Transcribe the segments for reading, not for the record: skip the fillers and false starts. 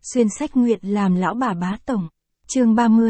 Xuyên sách nguyện làm lão bà bá tổng. Chương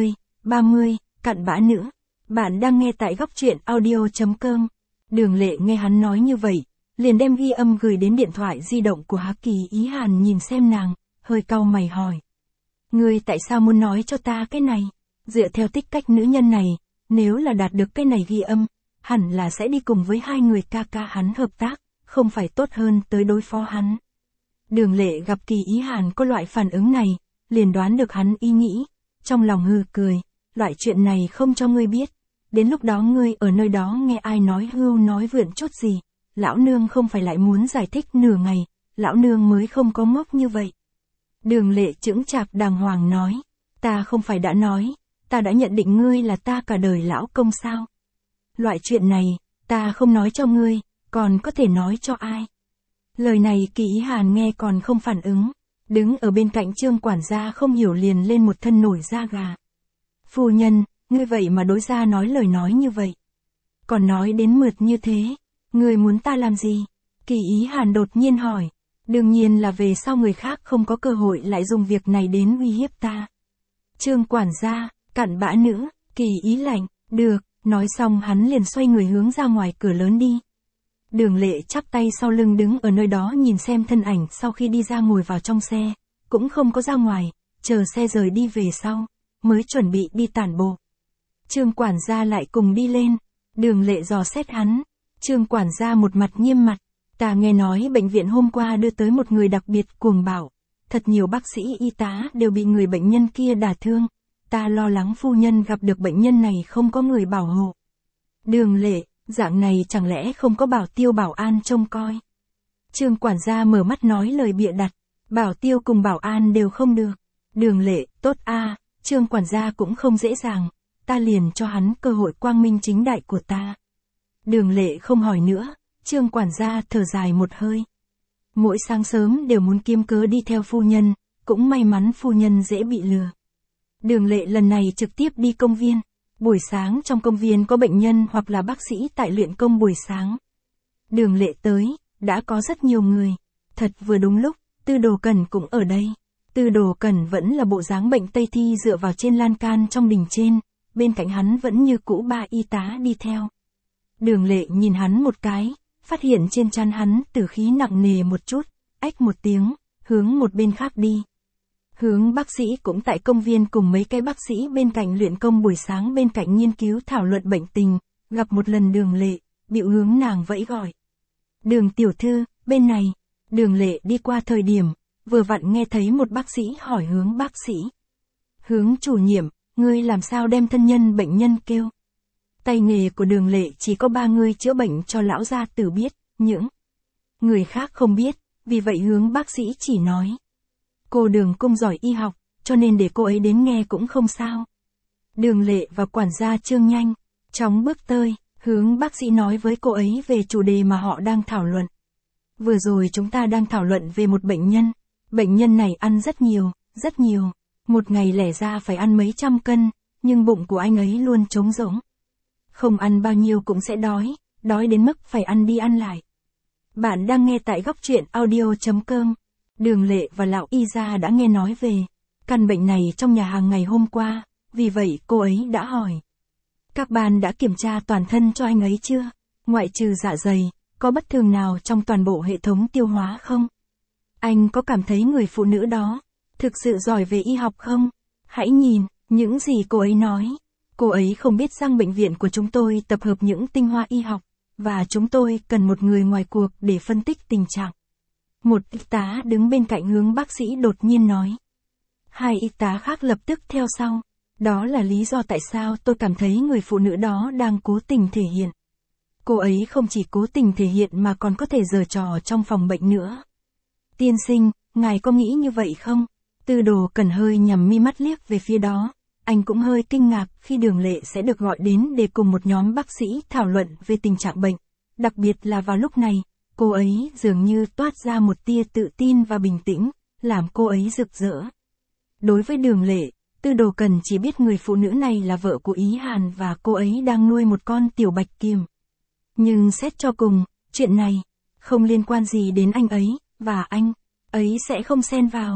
30, cặn bã nữ. Bạn đang nghe tại góc truyện audio.com. Đường Lệ nghe hắn nói như vậy, liền đem ghi âm gửi đến điện thoại di động của Há Kỳ Ý Hàn nhìn xem nàng, hơi cau mày hỏi. Ngươi tại sao muốn nói cho ta cái này? Dựa theo tích cách nữ nhân này, nếu là đạt được cái này ghi âm, hẳn là sẽ đi cùng với hai người ca ca hắn hợp tác, không phải tốt hơn tới đối phó hắn. Đường Lệ gặp Kỳ Ý Hàn có loại phản ứng này, liền đoán được hắn ý nghĩ, trong lòng hừ cười, loại chuyện này không cho ngươi biết, đến lúc đó ngươi ở nơi đó nghe ai nói hưu nói vượn chút gì, lão nương không phải lại muốn giải thích nửa ngày, lão nương mới không có ngốc như vậy. Đường Lệ chững chạc đàng hoàng nói, ta không phải đã nói, ta đã nhận định ngươi là ta cả đời lão công sao. Loại chuyện này, ta không nói cho ngươi, còn có thể nói cho ai. Lời này Kỳ Ý Hàn nghe còn không phản ứng, đứng ở bên cạnh Trương quản gia không hiểu liền lên một thân nổi da gà. Phu nhân, ngươi vậy mà đối ra nói lời nói như vậy. Còn nói đến mượt như thế, ngươi muốn ta làm gì? Kỳ Ý Hàn đột nhiên hỏi, đương nhiên là về sau người khác không có cơ hội lại dùng việc này đến uy hiếp ta. Trương quản gia, cặn bã nữ, Kỳ Ý lạnh, được, nói xong hắn liền xoay người hướng ra ngoài cửa lớn đi. Đường Lệ chắp tay sau lưng đứng ở nơi đó nhìn xem thân ảnh sau khi đi ra ngồi vào trong xe, cũng không có ra ngoài, chờ xe rời đi về sau, mới chuẩn bị đi tản bộ. Trương quản gia lại cùng đi lên, Đường Lệ dò xét hắn, Trương quản gia một mặt nghiêm mặt, ta nghe nói bệnh viện hôm qua đưa tới một người đặc biệt cuồng bạo, thật nhiều bác sĩ y tá đều bị người bệnh nhân kia đả thương, ta lo lắng phu nhân gặp được bệnh nhân này không có người bảo hộ. Đường Lệ, dạng này chẳng lẽ không có bảo tiêu bảo an trông coi? Trương quản gia mở mắt nói lời bịa đặt, bảo tiêu cùng bảo an đều không được. Đường Lệ, tốt a, Trương quản gia cũng không dễ dàng, ta liền cho hắn cơ hội quang minh chính đại của ta. Đường Lệ không hỏi nữa, Trương quản gia thở dài một hơi. Mỗi sáng sớm đều muốn kiếm cớ đi theo phu nhân, cũng may mắn phu nhân dễ bị lừa. Đường Lệ lần này trực tiếp đi công viên. Buổi sáng trong công viên có bệnh nhân hoặc là bác sĩ tại luyện công buổi sáng. Đường Lệ tới, đã có rất nhiều người. Thật vừa đúng lúc, Tư Đồ Cẩn cũng ở đây. Tư Đồ Cẩn vẫn là bộ dáng bệnh Tây Thi dựa vào trên lan can trong đình trên, bên cạnh hắn vẫn như cũ ba y tá đi theo. Đường Lệ nhìn hắn một cái, phát hiện trên trán hắn tử khí nặng nề một chút, ách một tiếng, hướng một bên khác đi. Hướng bác sĩ cũng tại công viên cùng mấy cái bác sĩ bên cạnh luyện công buổi sáng bên cạnh nghiên cứu thảo luận bệnh tình, gặp một lần Đường Lệ, bĩu hướng nàng vẫy gọi. Đường tiểu thư, bên này, Đường Lệ đi qua thời điểm, vừa vặn nghe thấy một bác sĩ hỏi hướng bác sĩ. Hướng chủ nhiệm, ngươi làm sao đem thân nhân bệnh nhân kêu? Tay nghề của Đường Lệ chỉ có 3 người chữa bệnh cho lão gia tử biết, những người khác không biết, vì vậy hướng bác sĩ chỉ nói. Cô Đường cung giỏi y học, cho nên để cô ấy đến nghe cũng không sao. Đường Lệ và quản gia Trương nhanh, chóng bước tới, hướng bác sĩ nói với cô ấy về chủ đề mà họ đang thảo luận. Vừa rồi chúng ta đang thảo luận về một bệnh nhân này ăn rất nhiều, một ngày lẻ ra phải ăn mấy trăm cân, nhưng bụng của anh ấy luôn trống rỗng. Không ăn bao nhiêu cũng sẽ đói đến mức phải ăn đi ăn lại. Bạn đang nghe tại góc truyện audio.com. Đường Lệ và lão y gia đã nghe nói về căn bệnh này trong nhà hàng ngày hôm qua, vì vậy cô ấy đã hỏi. Các bạn đã kiểm tra toàn thân cho anh ấy chưa? Ngoại trừ dạ dày, có bất thường nào trong toàn bộ hệ thống tiêu hóa không? Anh có cảm thấy người phụ nữ đó thực sự giỏi về y học không? Hãy nhìn những gì cô ấy nói. Cô ấy không biết rằng bệnh viện của chúng tôi tập hợp những tinh hoa y học, và chúng tôi cần một người ngoài cuộc để phân tích tình trạng. Một y tá đứng bên cạnh hướng bác sĩ đột nhiên nói. Hai y tá khác lập tức theo sau. Đó là lý do tại sao tôi cảm thấy người phụ nữ đó đang cố tình thể hiện. Cô ấy không chỉ cố tình thể hiện mà còn có thể giở trò trong phòng bệnh nữa. Tiên sinh, ngài có nghĩ như vậy không? Tư Đồ Cẩn hơi nhắm mi mắt liếc về phía đó. Anh cũng hơi kinh ngạc khi Đường Lệ sẽ được gọi đến để cùng một nhóm bác sĩ thảo luận về tình trạng bệnh. Đặc biệt là vào lúc này. Cô ấy dường như toát ra một tia tự tin và bình tĩnh, làm cô ấy rực rỡ. Đối với Đường Lệ, Tư Đồ Cẩn chỉ biết người phụ nữ này là vợ của Ý Hàn và cô ấy đang nuôi một con tiểu bạch kiểm. Nhưng xét cho cùng, chuyện này không liên quan gì đến anh ấy, và anh ấy sẽ không xen vào.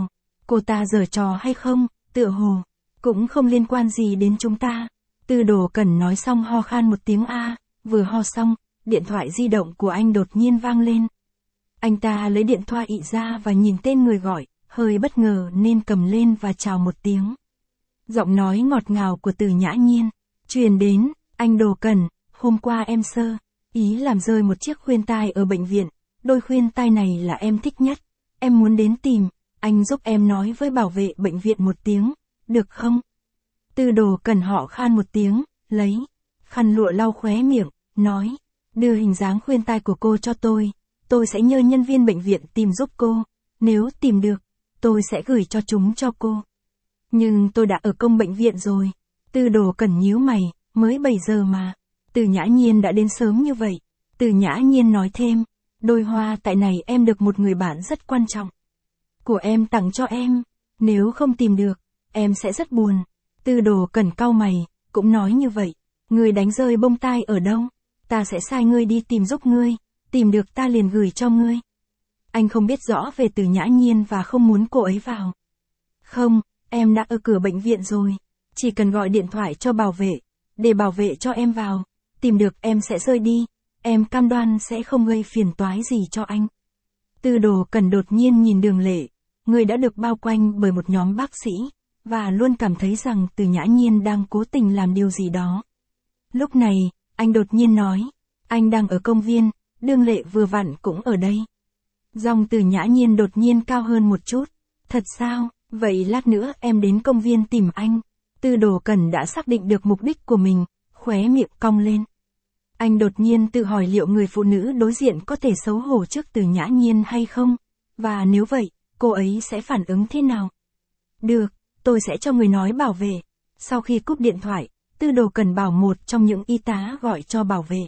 Cô ta giở trò hay không, tựa hồ, cũng không liên quan gì đến chúng ta. Tư Đồ Cẩn nói xong ho khan một tiếng a, vừa ho xong, điện thoại di động của anh đột nhiên vang lên. Anh ta lấy điện thoại ị ra và nhìn tên người gọi, hơi bất ngờ nên cầm lên và chào một tiếng. Giọng nói ngọt ngào của Từ Nhã Nhiên truyền đến, anh Đồ Cẩn, hôm qua em sơ ý làm rơi một chiếc khuyên tai ở bệnh viện, đôi khuyên tai này là em thích nhất, em muốn đến tìm, anh giúp em nói với bảo vệ bệnh viện một tiếng, được không? Tư Đồ Cẩn họ khan một tiếng, lấy khăn lụa lau khóe miệng, nói, đưa hình dáng khuyên tai của cô cho tôi sẽ nhờ nhân viên bệnh viện tìm giúp cô, nếu tìm được, tôi sẽ gửi cho chúng cho cô. Nhưng tôi đã ở công bệnh viện rồi. Tư Đồ Cẩn nhíu mày, mới 7 giờ mà. Từ Nhã Nhiên đã đến sớm như vậy. Từ Nhã Nhiên nói thêm, đôi hoa tại này em được một người bạn rất quan trọng của em tặng cho em, nếu không tìm được, em sẽ rất buồn. Tư Đồ Cẩn cau mày, cũng nói như vậy, người đánh rơi bông tai ở đâu, ta sẽ sai ngươi đi tìm giúp ngươi, tìm được ta liền gửi cho ngươi. Anh không biết rõ về Từ Nhã Nhiên và không muốn cô ấy vào. Không, em đã ở cửa bệnh viện rồi, chỉ cần gọi điện thoại cho bảo vệ, để bảo vệ cho em vào, tìm được em sẽ rời đi, em cam đoan sẽ không gây phiền toái gì cho anh. Tư Đồ Cẩn đột nhiên nhìn Đường Lệ, người đã được bao quanh bởi một nhóm bác sĩ, và luôn cảm thấy rằng Từ Nhã Nhiên đang cố tình làm điều gì đó. Lúc này, anh đột nhiên nói, anh đang ở công viên, Đường Lệ vừa vặn cũng ở đây. Giọng Từ Nhã Nhiên đột nhiên cao hơn một chút, thật sao, vậy lát nữa em đến công viên tìm anh. Tư Đồ Cẩn đã xác định được mục đích của mình, khóe miệng cong lên. Anh đột nhiên tự hỏi liệu người phụ nữ đối diện có thể xấu hổ trước Từ Nhã Nhiên hay không, và nếu vậy, cô ấy sẽ phản ứng thế nào? Được, tôi sẽ cho người nói bảo vệ. Sau khi cúp điện thoại, Tư Đồ Cẩn bảo một trong những y tá gọi cho bảo vệ,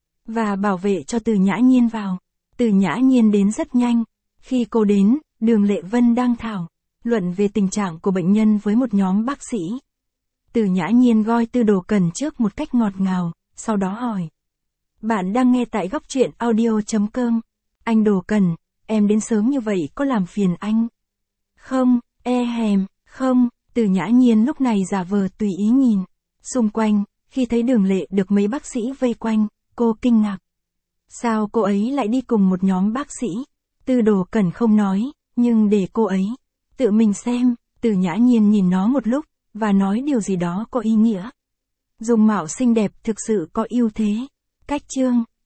và bảo vệ cho Từ Nhã Nhiên vào. Từ Nhã Nhiên đến rất nhanh. Khi cô đến, Đường Lệ Vân đang thảo luận về tình trạng của bệnh nhân với một nhóm bác sĩ. Từ Nhã Nhiên gọi Tư Đồ Cẩn trước một cách ngọt ngào, sau đó hỏi. Bạn đang nghe tại góc truyện audio.com. Anh Đồ Cẩn, em đến sớm như vậy có làm phiền anh? Không, không. Từ Nhã Nhiên lúc này giả vờ tùy ý nhìn xung quanh, khi thấy Đường Lệ được mấy bác sĩ vây quanh, cô kinh ngạc. Sao cô ấy lại đi cùng một nhóm bác sĩ? Tư Đồ Cẩn không nói, nhưng để cô ấy tự mình xem. Từ Nhã Nhiên nhìn nó một lúc, và nói điều gì đó có ý nghĩa. Dung mạo xinh đẹp thực sự có ưu thế. Cách chương